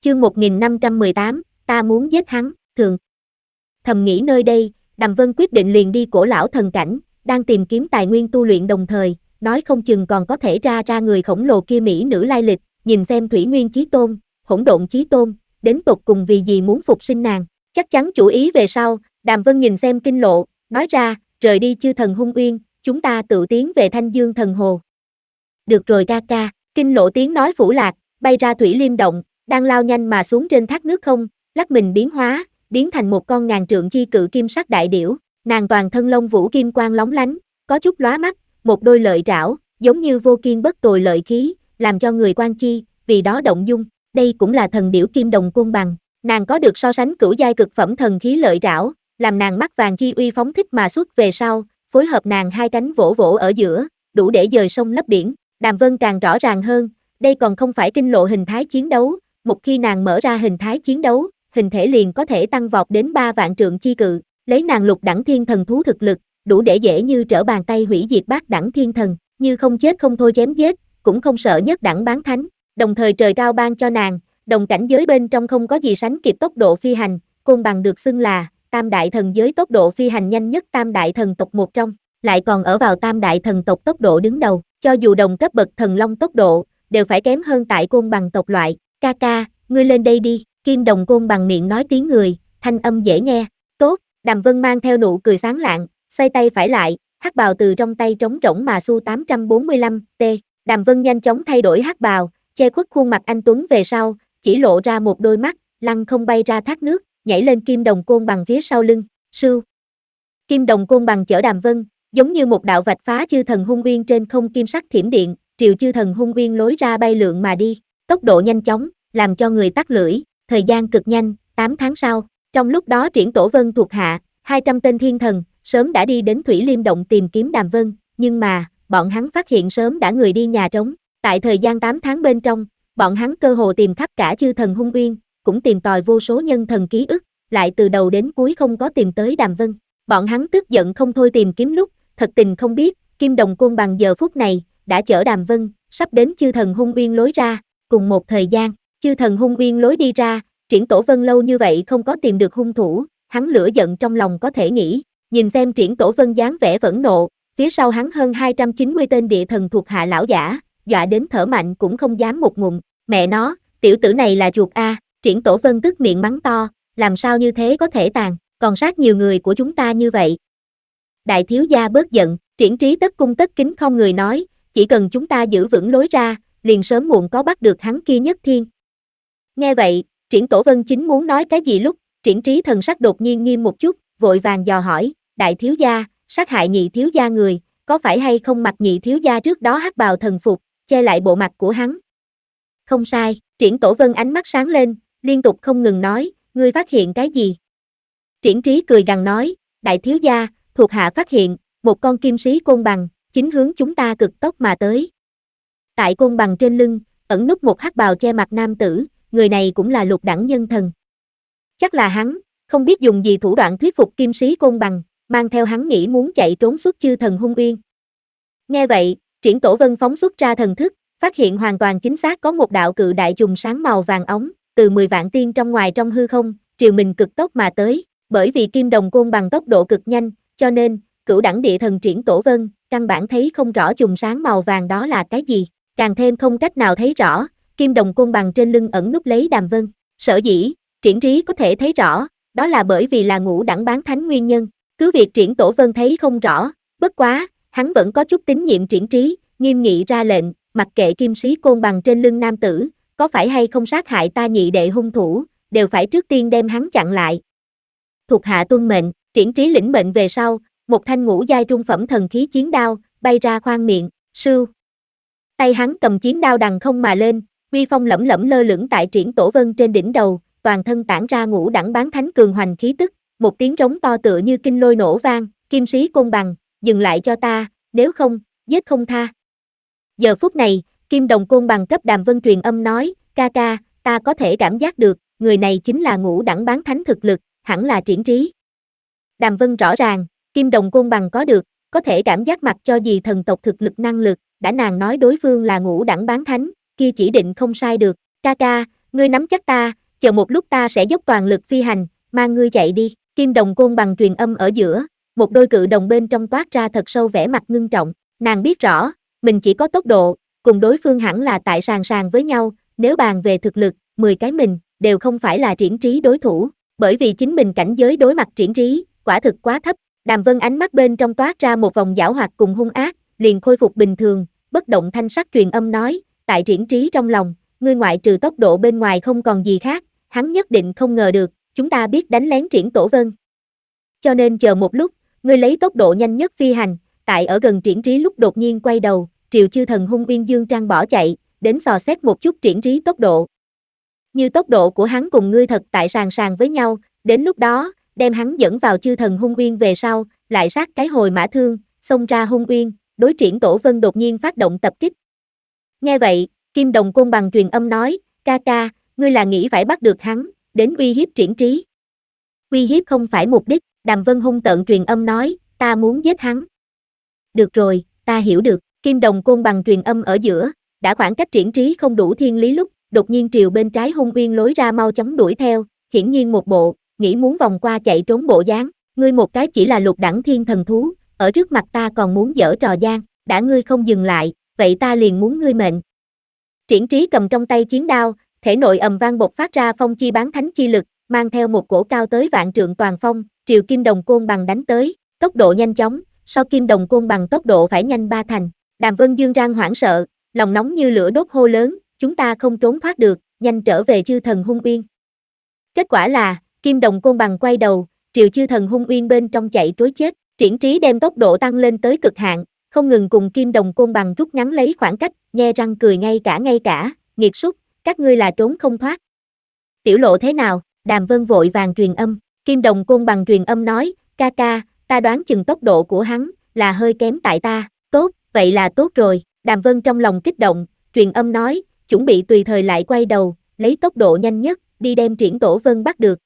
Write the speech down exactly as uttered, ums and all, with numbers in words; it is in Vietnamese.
Chương một nghìn năm trăm mười tám, ta muốn giết hắn, thường. Thầm nghĩ nơi đây, Đàm Vân quyết định liền đi cổ lão thần cảnh, đang tìm kiếm tài nguyên tu luyện đồng thời, nói không chừng còn có thể ra ra người khổng lồ kia mỹ nữ lai lịch, nhìn xem Thủy Nguyên Chí Tôn, Hỗn Độn Chí Tôn, đến tột cùng vì gì muốn phục sinh nàng. Chắc chắn chủ ý về sau, Đàm Vân nhìn xem Kinh Lộ, nói ra, rời đi chư thần hung uyên, chúng ta tự tiến về Thanh Dương thần hồ. Được rồi ca ca, Kinh Lộ tiếng nói phủ lạc, bay ra Thủy Liêm động, đang lao nhanh mà xuống trên thác nước không, lắc mình biến hóa, biến thành một con ngàn trượng chi cự kim sắc đại điểu, nàng toàn thân lông vũ kim quang lóng lánh, có chút lóa mắt, một đôi lợi trảo, giống như vô kiên bất tồi lợi khí, làm cho người quan chi, vì đó động dung, đây cũng là thần điểu kim đồng côn bằng, nàng có được so sánh cửu giai cực phẩm thần khí lợi trảo, làm nàng mắt vàng chi uy phóng thích mà xuất về sau, phối hợp nàng hai cánh vỗ vỗ ở giữa, đủ để dời sông lấp biển. Đàm Vân càng rõ ràng hơn, đây còn không phải Kinh Lộ hình thái chiến đấu, một khi nàng mở ra hình thái chiến đấu, hình thể liền có thể tăng vọt đến ba vạn trượng chi cự, lấy nàng lục đẳng thiên thần thú thực lực, đủ để dễ như trở bàn tay hủy diệt bát đẳng thiên thần, như không chết không thôi chém giết, cũng không sợ nhất đẳng bán thánh, đồng thời trời cao ban cho nàng, đồng cảnh giới bên trong không có gì sánh kịp tốc độ phi hành, côn bằng được xưng là tam đại thần giới tốc độ phi hành nhanh nhất tam đại thần tộc một trong, lại còn ở vào tam đại thần tộc tốc độ đứng đầu, cho dù đồng cấp bậc thần long tốc độ, đều phải kém hơn tại côn bằng tộc loại. Ca ca, ngươi lên đây đi, kim đồng côn bằng miệng nói tiếng người, thanh âm dễ nghe. Tốt, Đàm Vân mang theo nụ cười sáng lạng, xoay tay phải lại, hắc bào từ trong tay trống rỗng mà xu tám trăm bốn mươi lăm t. Đàm Vân nhanh chóng thay đổi hắc bào, che khuất khuôn mặt anh tuấn về sau, chỉ lộ ra một đôi mắt, lăng không bay ra thác nước, nhảy lên kim đồng côn bằng phía sau lưng. Sưu. Kim đồng côn bằng chở Đàm Vân, giống như một đạo vạch phá chư thần hung uyên trên không kim sắc thiểm điện, triều chư thần hung uyên lối ra bay lượn mà đi, tốc độ nhanh chóng, làm cho người tắc lưỡi, thời gian cực nhanh, tám tháng sau, trong lúc đó Triển Tổ Vân thuộc hạ, hai trăm tên thiên thần, sớm đã đi đến Thủy Liêm động tìm kiếm Đàm Vân, nhưng mà, bọn hắn phát hiện sớm đã người đi nhà trống, tại thời gian tám tháng bên trong, bọn hắn cơ hồ tìm khắp cả chư thần hung uyên, cũng tìm tòi vô số nhân thần ký ức, lại từ đầu đến cuối không có tìm tới Đàm Vân. Bọn hắn tức giận không thôi tìm kiếm lúc, thật tình không biết, kim đồng côn bằng giờ phút này, đã chở Đàm Vân, sắp đến chư thần hung uyên lối ra, cùng một thời gian, chư thần hung uyên lối đi ra, Triển Tổ Vân lâu như vậy không có tìm được hung thủ, hắn lửa giận trong lòng có thể nghĩ, nhìn xem Triển Tổ Vân dáng vẻ phẫn nộ, phía sau hắn hơn hai trăm chín mươi tên địa thần thuộc hạ lão giả, dọa đến thở mạnh cũng không dám một ngụm, mẹ nó, tiểu tử này là chuột a. Triển Tổ Vân tức miệng mắng to, làm sao như thế có thể tàn, còn sát nhiều người của chúng ta như vậy. Đại thiếu gia bớt giận, Triển Trí tất cung tất kính không người nói, chỉ cần chúng ta giữ vững lối ra, liền sớm muộn có bắt được hắn kia nhất thiên. Nghe vậy, Triển Tổ Vân chính muốn nói cái gì lúc, Triển Trí thần sắc đột nhiên nghiêm một chút, vội vàng dò hỏi, đại thiếu gia, sát hại nhị thiếu gia người, có phải hay không mặc nhị thiếu gia trước đó hắc bào thần phục, che lại bộ mặt của hắn? Không sai, Triển Tổ Vân ánh mắt sáng lên, liên tục không ngừng nói, ngươi phát hiện cái gì? Triển Trí cười gằn nói, đại thiếu gia, thuộc hạ phát hiện, một con kim sĩ côn bằng, chính hướng chúng ta cực tốc mà tới. Tại côn bằng trên lưng, ẩn núp một hắc bào che mặt nam tử, người này cũng là lục đẳng nhân thần. Chắc là hắn, không biết dùng gì thủ đoạn thuyết phục kim sĩ côn bằng, mang theo hắn nghĩ muốn chạy trốn xuất chư thần hung uyên. Nghe vậy, Triển Tổ Vân phóng xuất ra thần thức, phát hiện hoàn toàn chính xác có một đạo cự đại trùng sáng màu vàng ống, từ mười vạn tiên trong ngoài trong hư không, triều mình cực tốc mà tới, bởi vì kim đồng côn bằng tốc độ cực nhanh, cho nên, cửu đẳng địa thần Triển Tổ Vân, căn bản thấy không rõ trùng sáng màu vàng đó là cái gì, càng thêm không cách nào thấy rõ, kim đồng côn bằng trên lưng ẩn núp lấy Đàm Vân, sở dĩ, Triển Trí có thể thấy rõ, đó là bởi vì là ngũ đẳng bán thánh nguyên nhân, cứ việc Triển Tổ Vân thấy không rõ, bất quá, hắn vẫn có chút tín nhiệm Triển Trí, nghiêm nghị ra lệnh, mặc kệ kim sĩ côn bằng trên lưng nam tử, có phải hay không sát hại ta nhị đệ hung thủ, đều phải trước tiên đem hắn chặn lại. Thuộc hạ tuân mệnh, Triển Trí lĩnh mệnh về sau, một thanh ngũ giai trung phẩm thần khí chiến đao, bay ra khoang miệng, sưu. Tay hắn cầm chiến đao đằng không mà lên, uy phong lẫm lẫm lơ lửng tại Triển Tổ Vân trên đỉnh đầu, toàn thân tản ra ngũ đẳng bán thánh cường hoành khí tức, một tiếng trống to tựa như kinh lôi nổ vang, kim sĩ côn bằng, dừng lại cho ta, nếu không, giết không tha. Giờ phút này, kim đồng côn bằng cấp Đàm Vân truyền âm nói, ca ca, ta có thể cảm giác được, người này chính là ngũ đẳng bán thánh thực lực, hẳn là Triển Trí. Đàm Vân rõ ràng, kim đồng côn bằng có được, có thể cảm giác mặt cho gì thần tộc thực lực năng lực, đã nàng nói đối phương là ngũ đẳng bán thánh, kia chỉ định không sai được, ca ca, Ngươi nắm chắc ta, chờ một lúc ta sẽ dốc toàn lực phi hành, mang ngươi chạy đi. Kim đồng côn bằng truyền âm ở giữa, một đôi cự đồng bên trong toát ra thật sâu vẻ mặt ngưng trọng. Nàng biết rõ, mình chỉ có tốc độ, cùng đối phương hẳn là tại sàn sàn với nhau, nếu bàn về thực lực, mười cái mình, đều không phải là Triển Trí đối thủ, bởi vì chính mình cảnh giới đối mặt Triển Trí, quả thực quá thấp. Đàm Vân ánh mắt bên trong toát ra một vòng giảo hoạt cùng hung ác, liền khôi phục bình thường, bất động thanh sắc truyền âm nói, tại Triển Trí trong lòng, ngươi ngoại trừ tốc độ bên ngoài không còn gì khác, hắn nhất định không ngờ được, chúng ta biết đánh lén Triển Tổ Vân. Cho nên chờ một lúc, ngươi lấy tốc độ nhanh nhất phi hành, tại ở gần Triển Trí lúc đột nhiên quay đầu, triều chư thần hung uyên dương trang bỏ chạy, đến dò xét một chút Triển Trí tốc độ. Như tốc độ của hắn cùng ngươi thật tại sàn sàn với nhau, đến lúc đó, đem hắn dẫn vào chư thần hung uyên về sau, lại sát cái hồi mã thương, xông ra hung uyên, đối Triển Tổ Vân đột nhiên phát động tập kích. Nghe vậy, Kim Đồng Côn bằng truyền âm nói, ca ca, ngươi là nghĩ phải bắt được hắn, đến uy hiếp Triển Trí. Uy hiếp không phải mục đích, Đàm Vân hung tợn truyền âm nói, ta muốn giết hắn. Được rồi, ta hiểu được, Kim Đồng Côn bằng truyền âm ở giữa, đã khoảng cách Triển Trí không đủ thiên lý lúc, đột nhiên triều bên trái hung uyên lối ra mau chóng đuổi theo, hiển nhiên một bộ, nghĩ muốn vòng qua chạy trốn bộ dáng, ngươi một cái chỉ là lục đẳng thiên thần thú, ở trước mặt ta còn muốn giở trò gian, đã ngươi không dừng lại, vậy ta liền muốn ngươi mệnh. Triển Trí cầm trong tay chiến đao, thể nội ầm vang bộc phát ra phong chi bán thánh chi lực, mang theo một cổ cao tới vạn trượng toàn phong, triều Kim Đồng Côn bằng đánh tới, tốc độ nhanh chóng, so Kim Đồng Côn bằng tốc độ phải nhanh ba thành. Đàm Vân Dương Rang hoảng sợ, lòng nóng như lửa đốt hô lớn, chúng ta không trốn thoát được, nhanh trở về chư thần hung uyên. Kết quả là, Kim Đồng Côn bằng quay đầu, triều chư thần hung uyên bên trong chạy trối chết, Triển Trí đem tốc độ tăng lên tới cực hạn, không ngừng cùng Kim Đồng Côn bằng rút ngắn lấy khoảng cách, nhe răng cười ngay cả ngay cả, nghiệt súc, các ngươi là trốn không thoát. Tiểu lộ thế nào? Đàm Vân vội vàng truyền âm, Kim Đồng Côn bằng truyền âm nói, ca ca, ta đoán chừng tốc độ của hắn, là hơi kém tại ta, tốt, vậy là tốt rồi, Đàm Vân trong lòng kích động, truyền âm nói, chuẩn bị tùy thời lại quay đầu, lấy tốc độ nhanh nhất, đi đem Triển Tổ Vân bắt được.